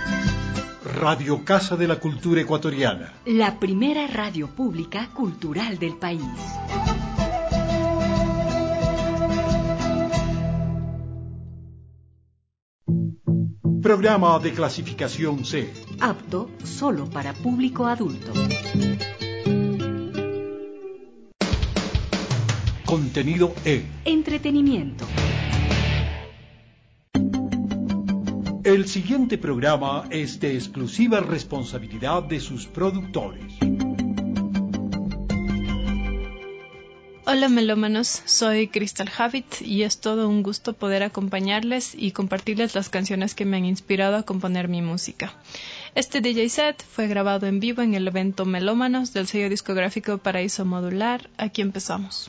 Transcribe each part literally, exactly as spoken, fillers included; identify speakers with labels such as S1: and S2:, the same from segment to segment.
S1: Radio Casa de la Cultura Ecuatoriana.
S2: La primera radio pública cultural del país.
S1: Programa de clasificación C.
S2: Apto solo para público adulto.
S1: Contenido E.
S2: Entretenimiento.
S1: El siguiente programa es de exclusiva responsabilidad de sus productores.
S3: Hola melómanos, soy Crystal Javit y es todo un gusto poder acompañarles y compartirles las canciones que me han inspirado a componer mi música. Este D J set fue grabado en vivo en el evento Melómanos del sello discográfico Paraíso Modular. Aquí empezamos.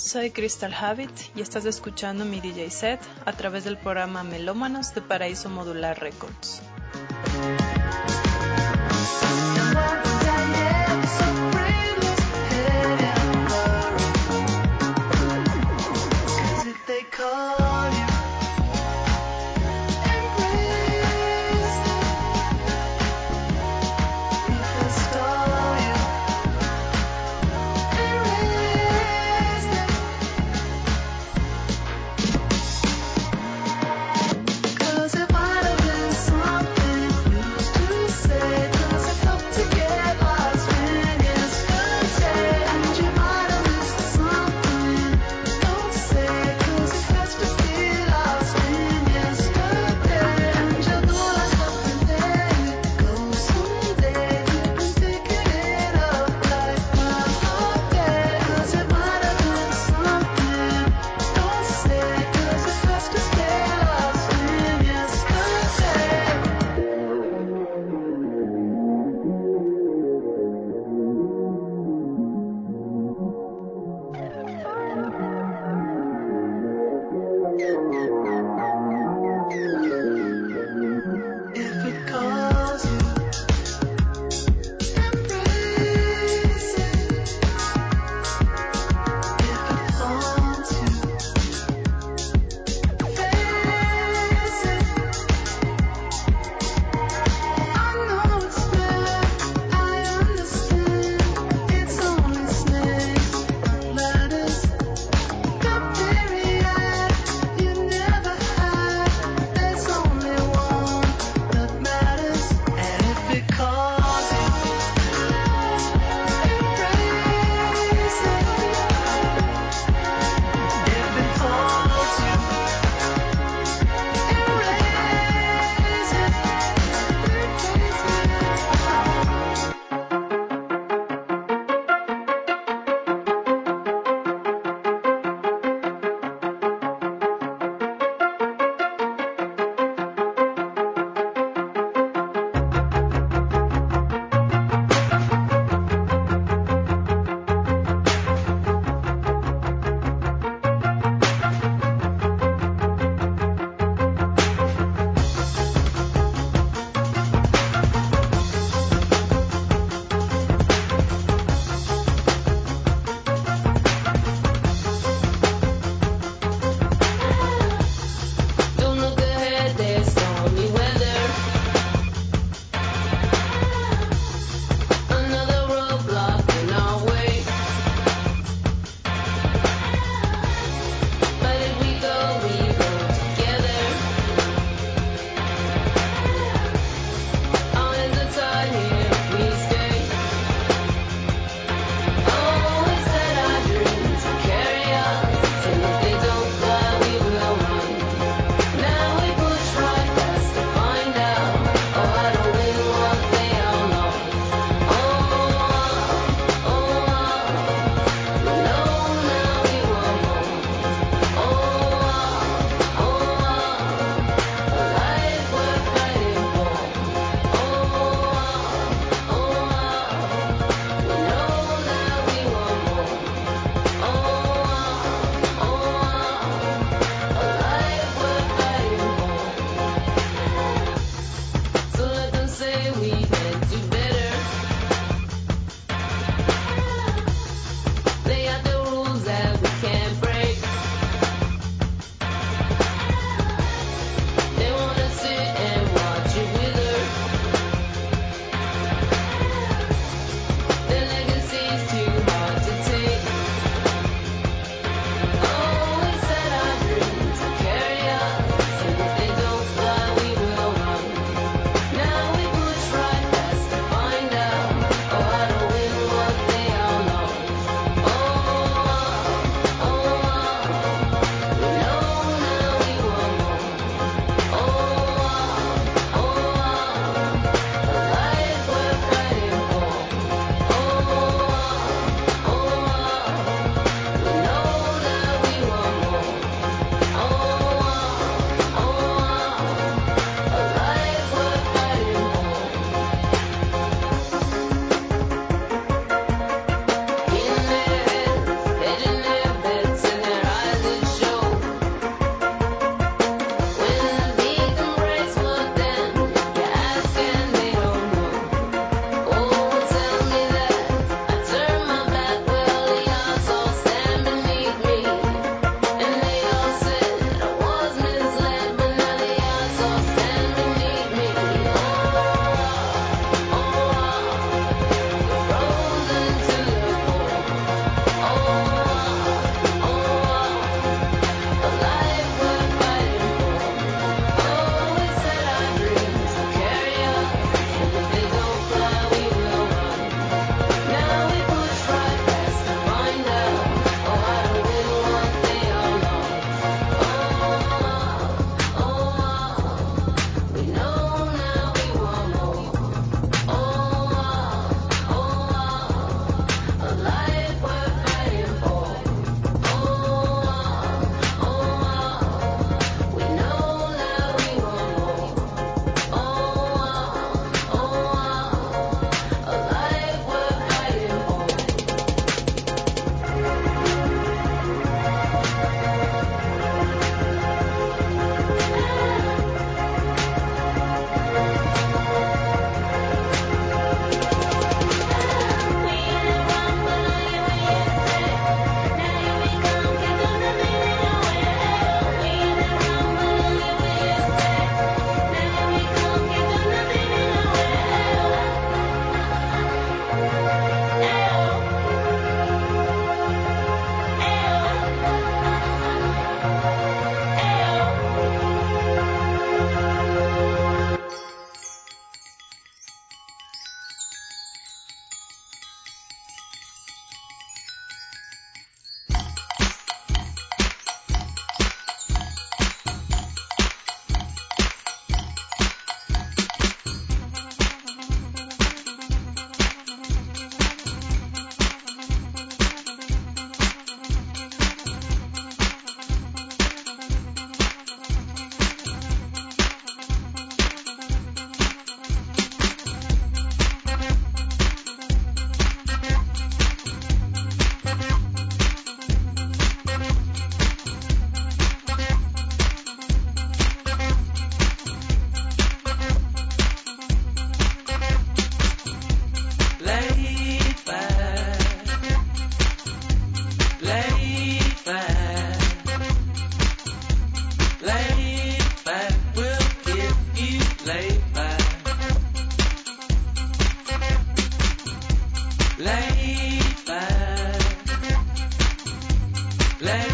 S3: Soy Crystal Habit y estás escuchando mi D J set a través del programa Melómanos de Paraíso Modular Records.
S4: Cause it might have been something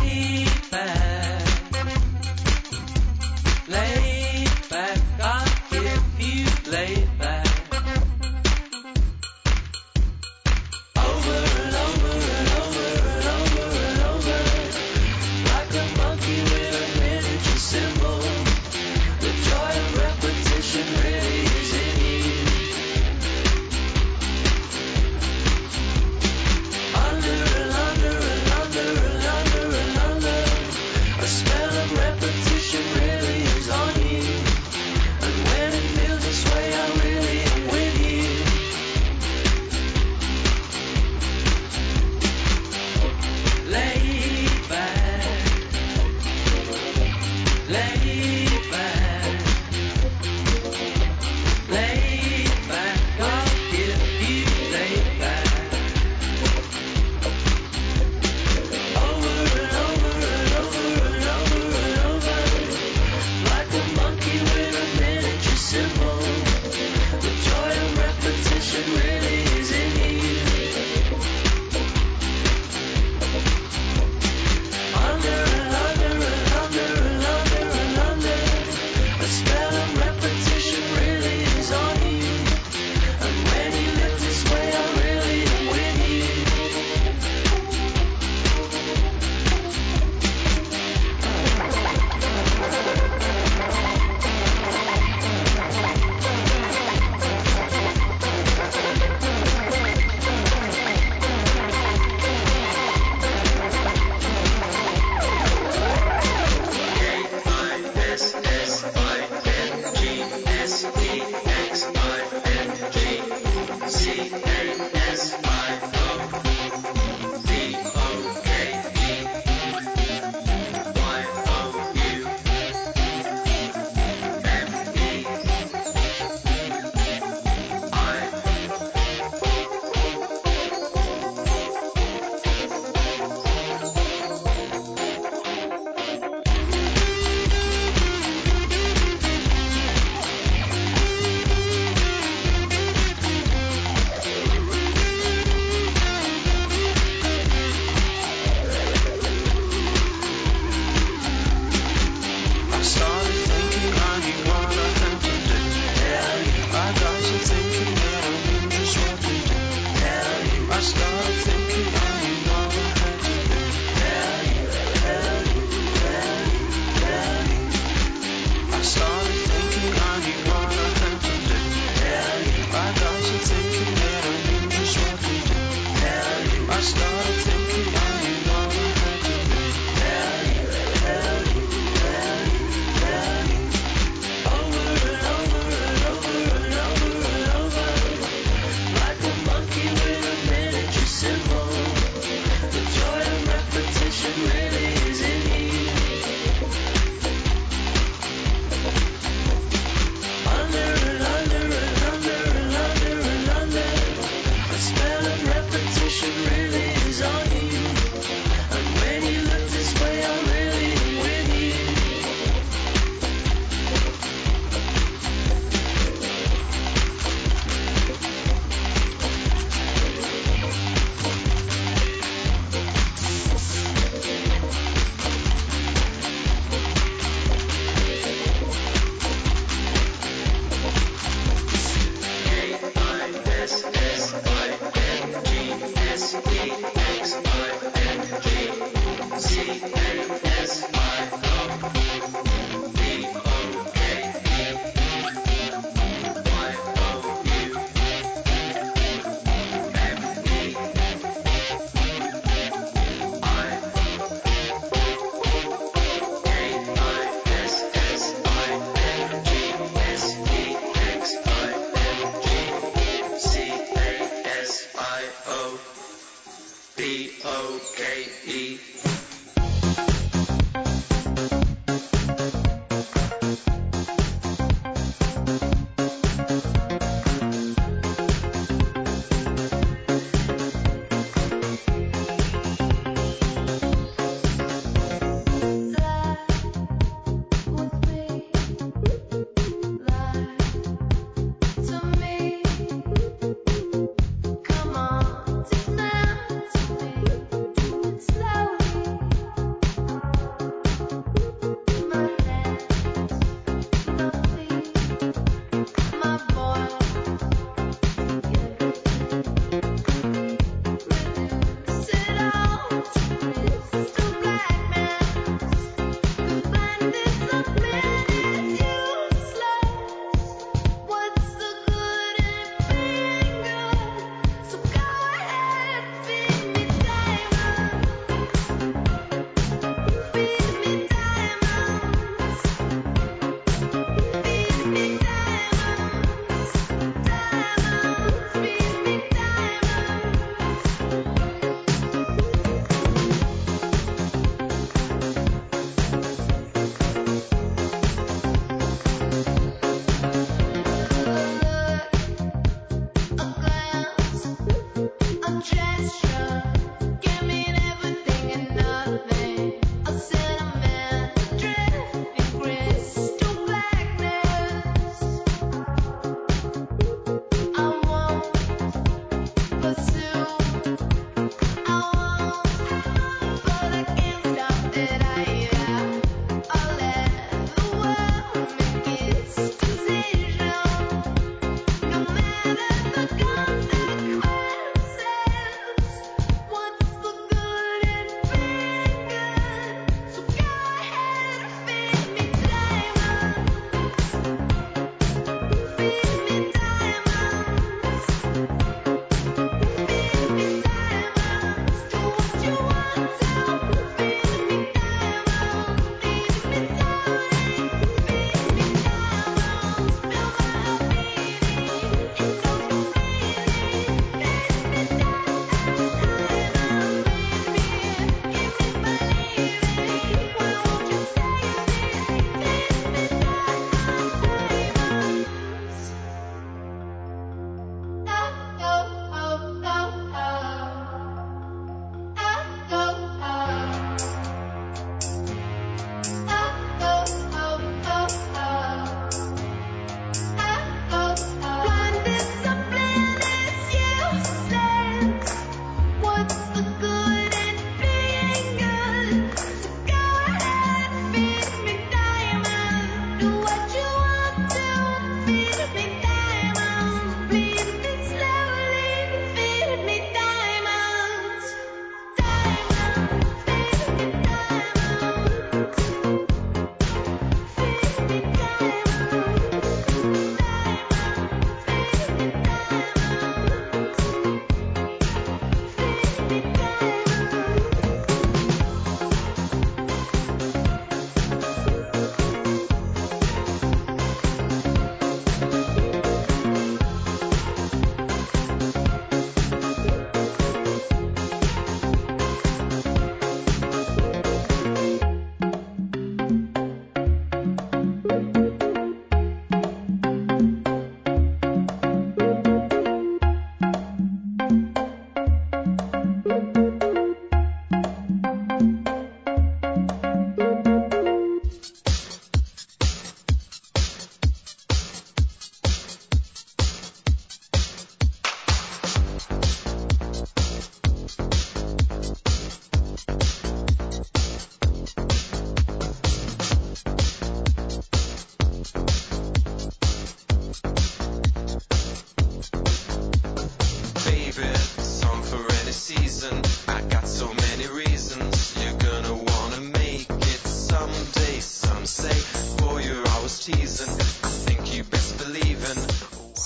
S4: Slowly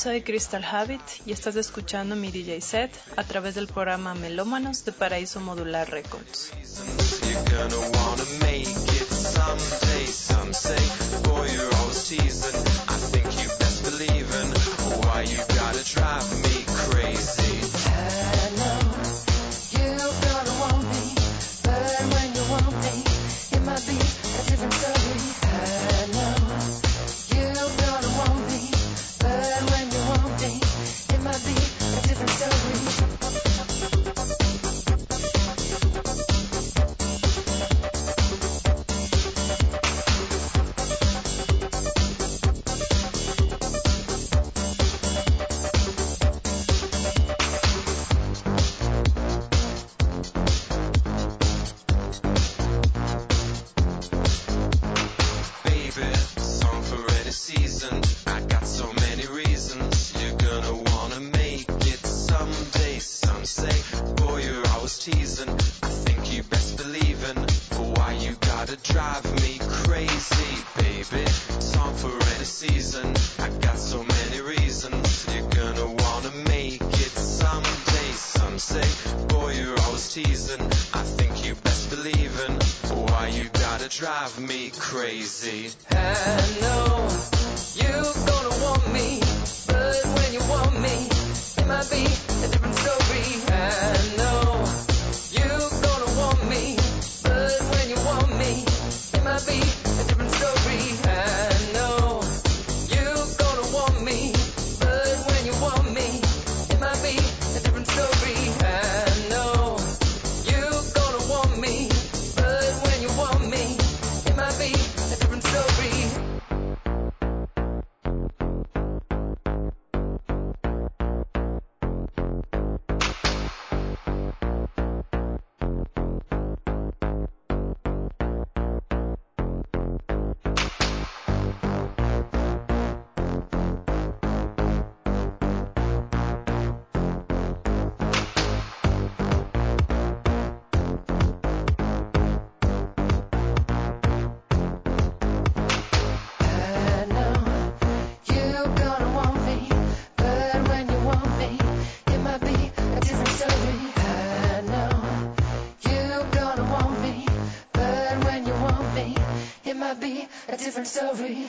S3: soy Crystal Habit y estás escuchando mi D J set a través del programa Melómanos de Paraíso Modular Records.
S4: Drive me crazy. I know you're gonna want me, but when you want me, it might be a different story. I know you're gonna want me, but when you want me, it might be a different story. I know you're gonna want me, but when you want me, it might be a different story. I know you're gonna want me, but when you want me, it might be a different story. A different story.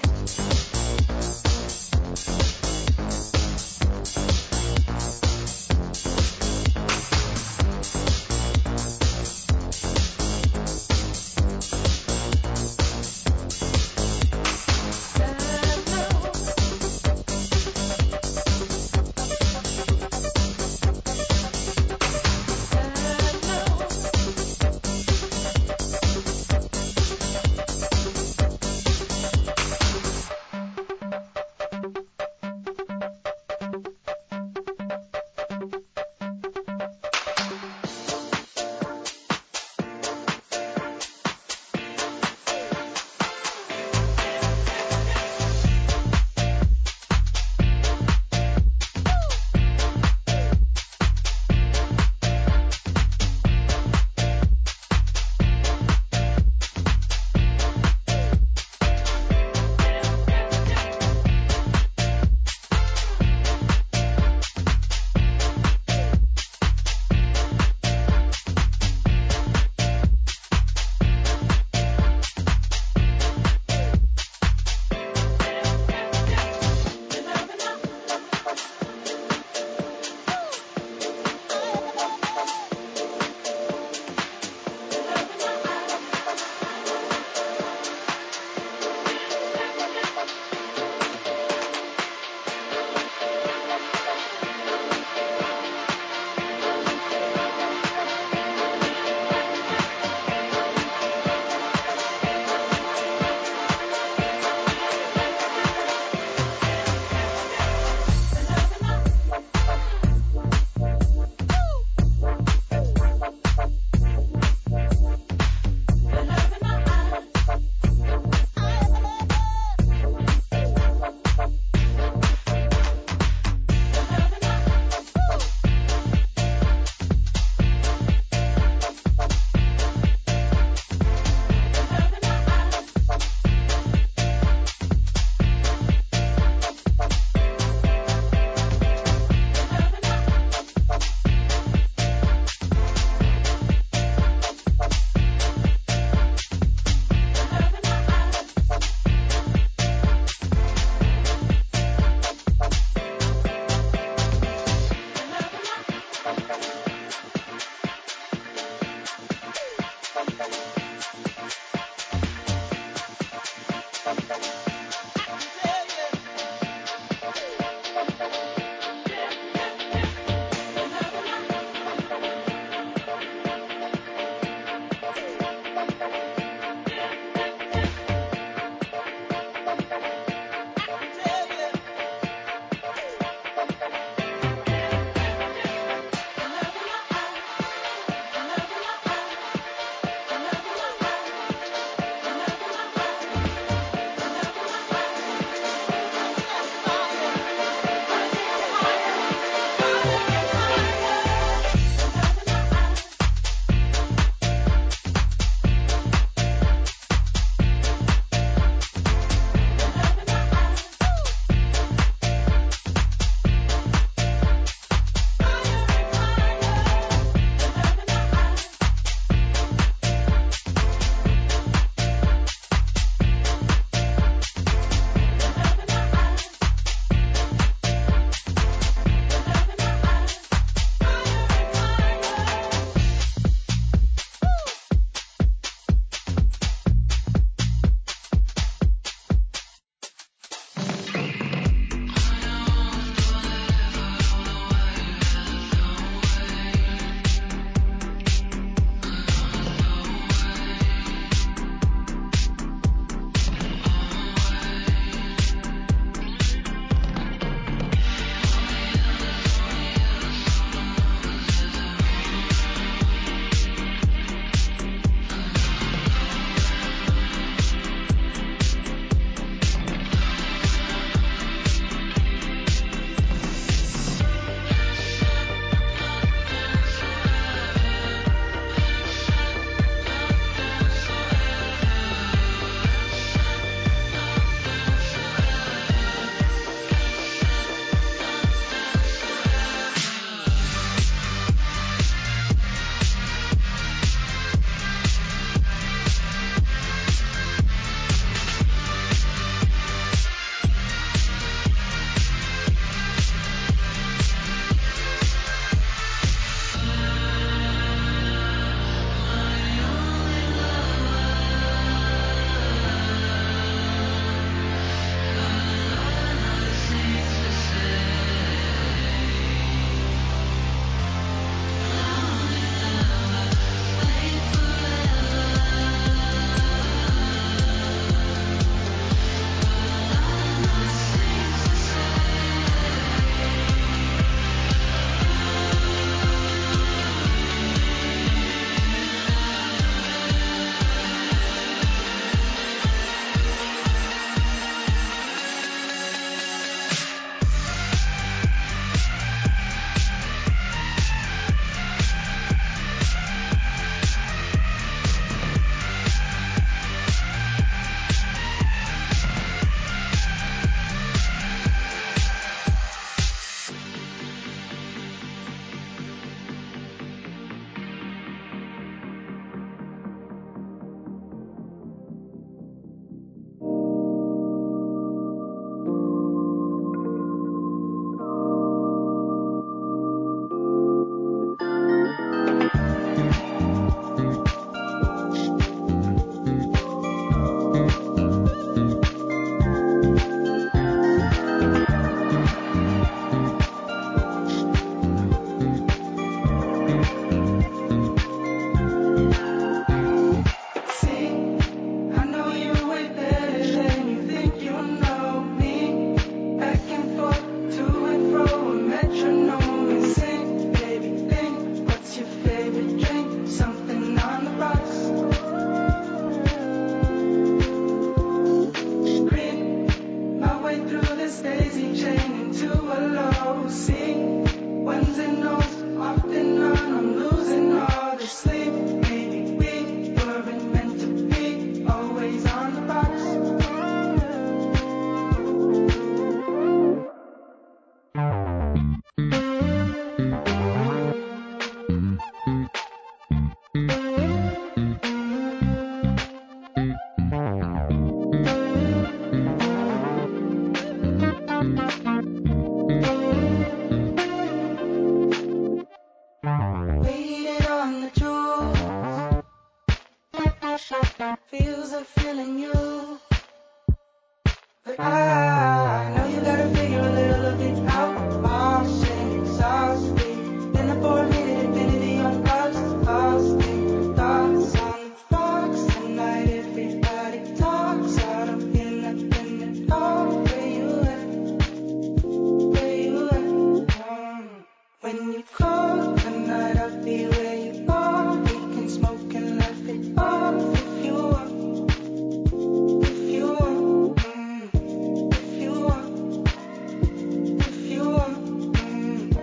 S5: Feels like feeling you, but I know you gotta figure a little of it out. I'm sitting exhausted in the four minute infinity on us, exhausted thoughts on the rocks tonight. Everybody talks, I don't hear nothing at all. Where you at? Where you at? Mm. When you call tonight, I'll be where you are. We can smoke and laugh it off if you want. If you want, mm. If you want, if you want, mm.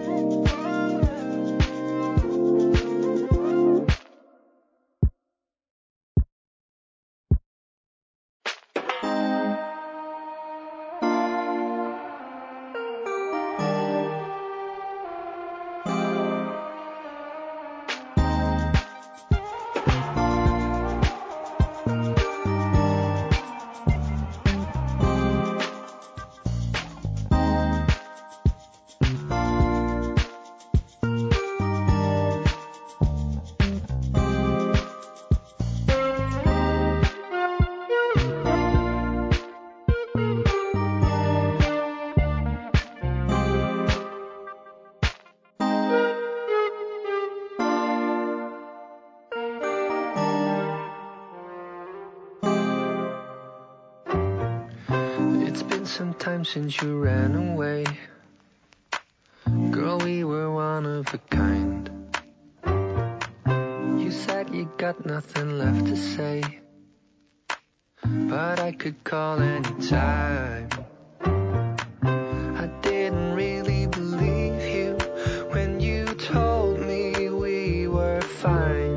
S6: It's been some time since you ran away. Girl, we were one of a kind. You said you got nothing left to say, but I could call anytime. I didn't really believe you when you told me we were fine.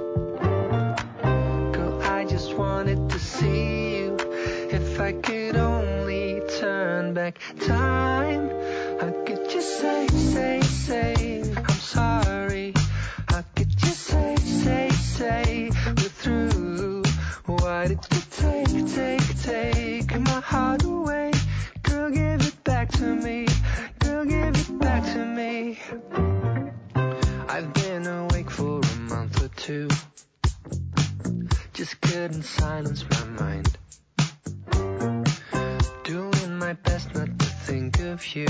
S6: Girl, I just wanted to see you. If I could only turn back time, how could you say, say, say, I'm sorry? How could you say, say, say, we're through? Why did you take, take, take my heart away? Girl, give it back to me. Girl, give it back to me. I've been awake for a month or two, just couldn't silence my mind. Doing my best not to think of you,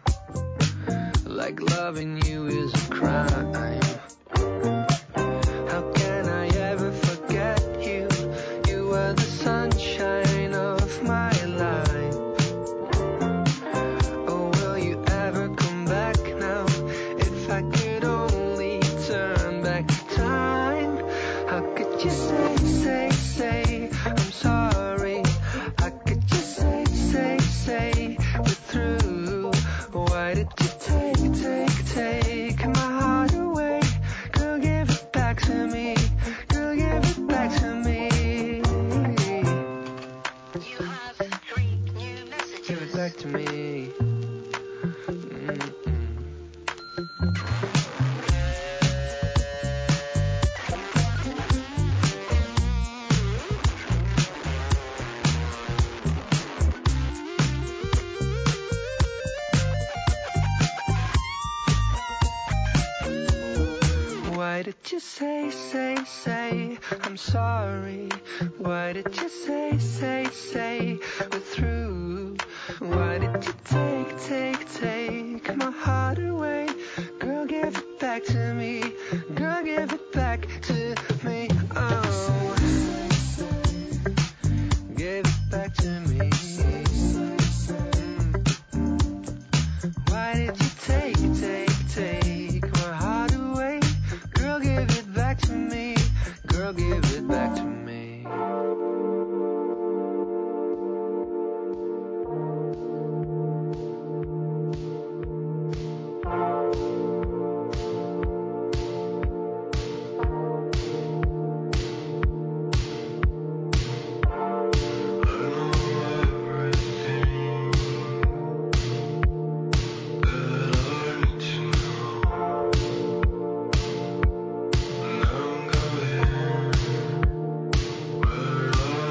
S6: like loving you is a crime. How can I ever forget you? You were the sunshine of my life. Oh, will you ever come back now? If I could only turn back time, how could you say, say, say, I'm sorry? How could you say, say, say, we're through? Why did you take, take, take my heart away? Girl, give it back to me. Girl, give it back to me. You have three new messages. Give it back to me. Mm-mm. Why did you say, say, say, I'm sorry? Why did you say, say, say, we're through? Why did you take, take, take my heart away? Girl, give it back to me. Girl, give it back to me. Oh, give it back to me. Mm. Why did you take, take, take my heart away? Girl, give it back to me. Girl, give it back to me. Where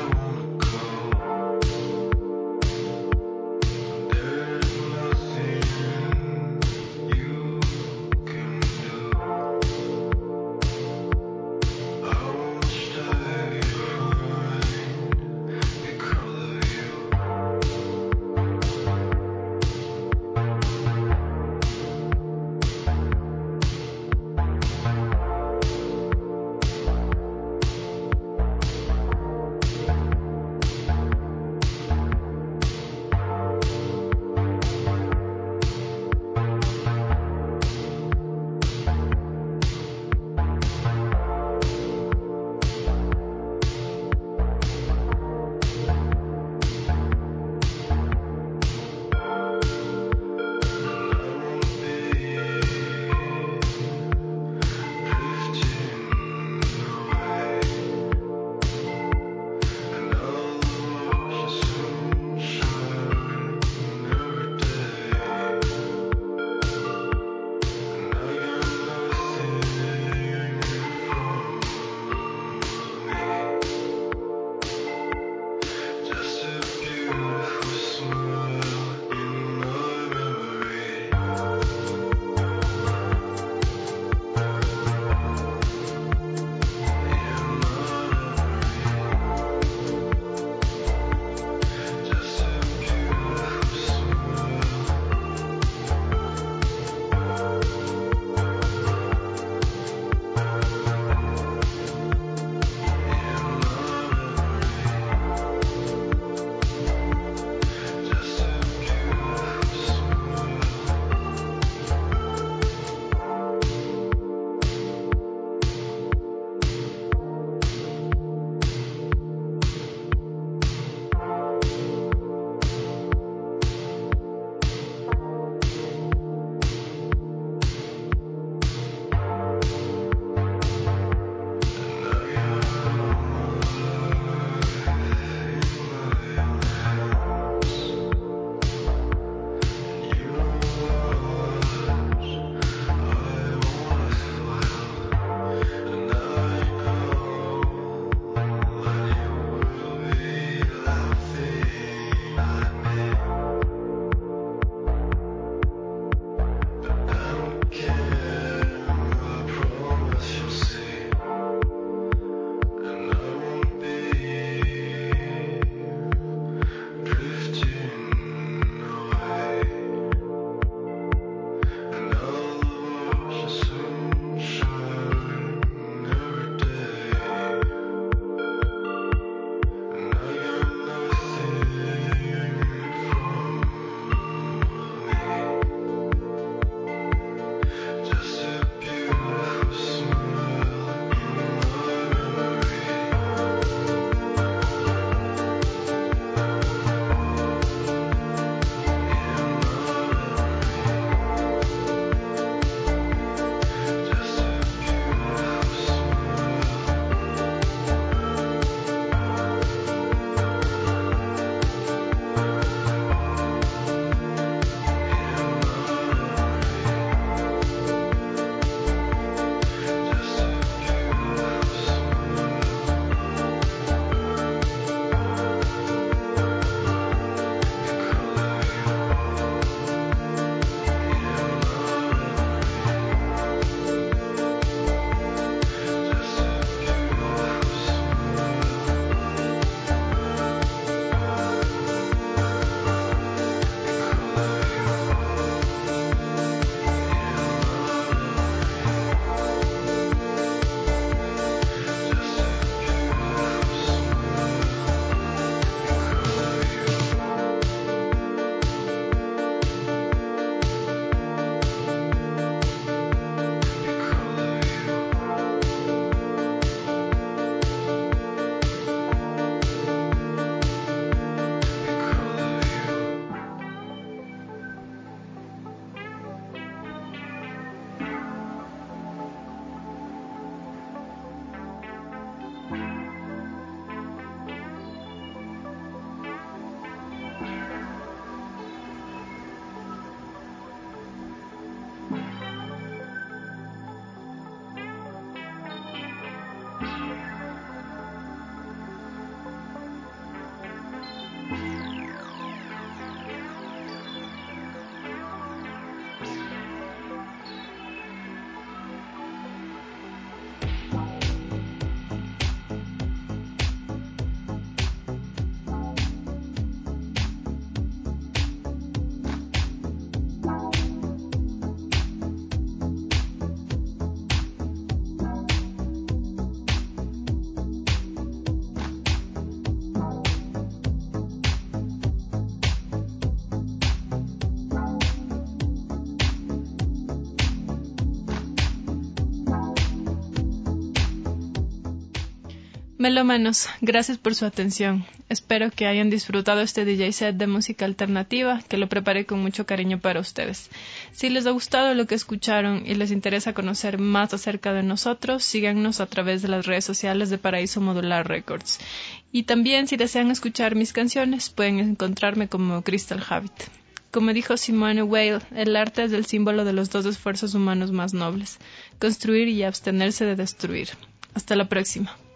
S3: Melómanos, gracias por su atención. Espero que hayan disfrutado este D J set de música alternativa, que lo preparé con mucho cariño para ustedes. Si les ha gustado lo que escucharon y les interesa conocer más acerca de nosotros, síganos a través de las redes sociales de Paraíso Modular Records. Y también, si desean escuchar mis canciones, pueden encontrarme como Crystal Habit. Como dijo Simone Weil, el arte es el símbolo de los dos esfuerzos humanos más nobles: construir y abstenerse de destruir. Hasta la próxima.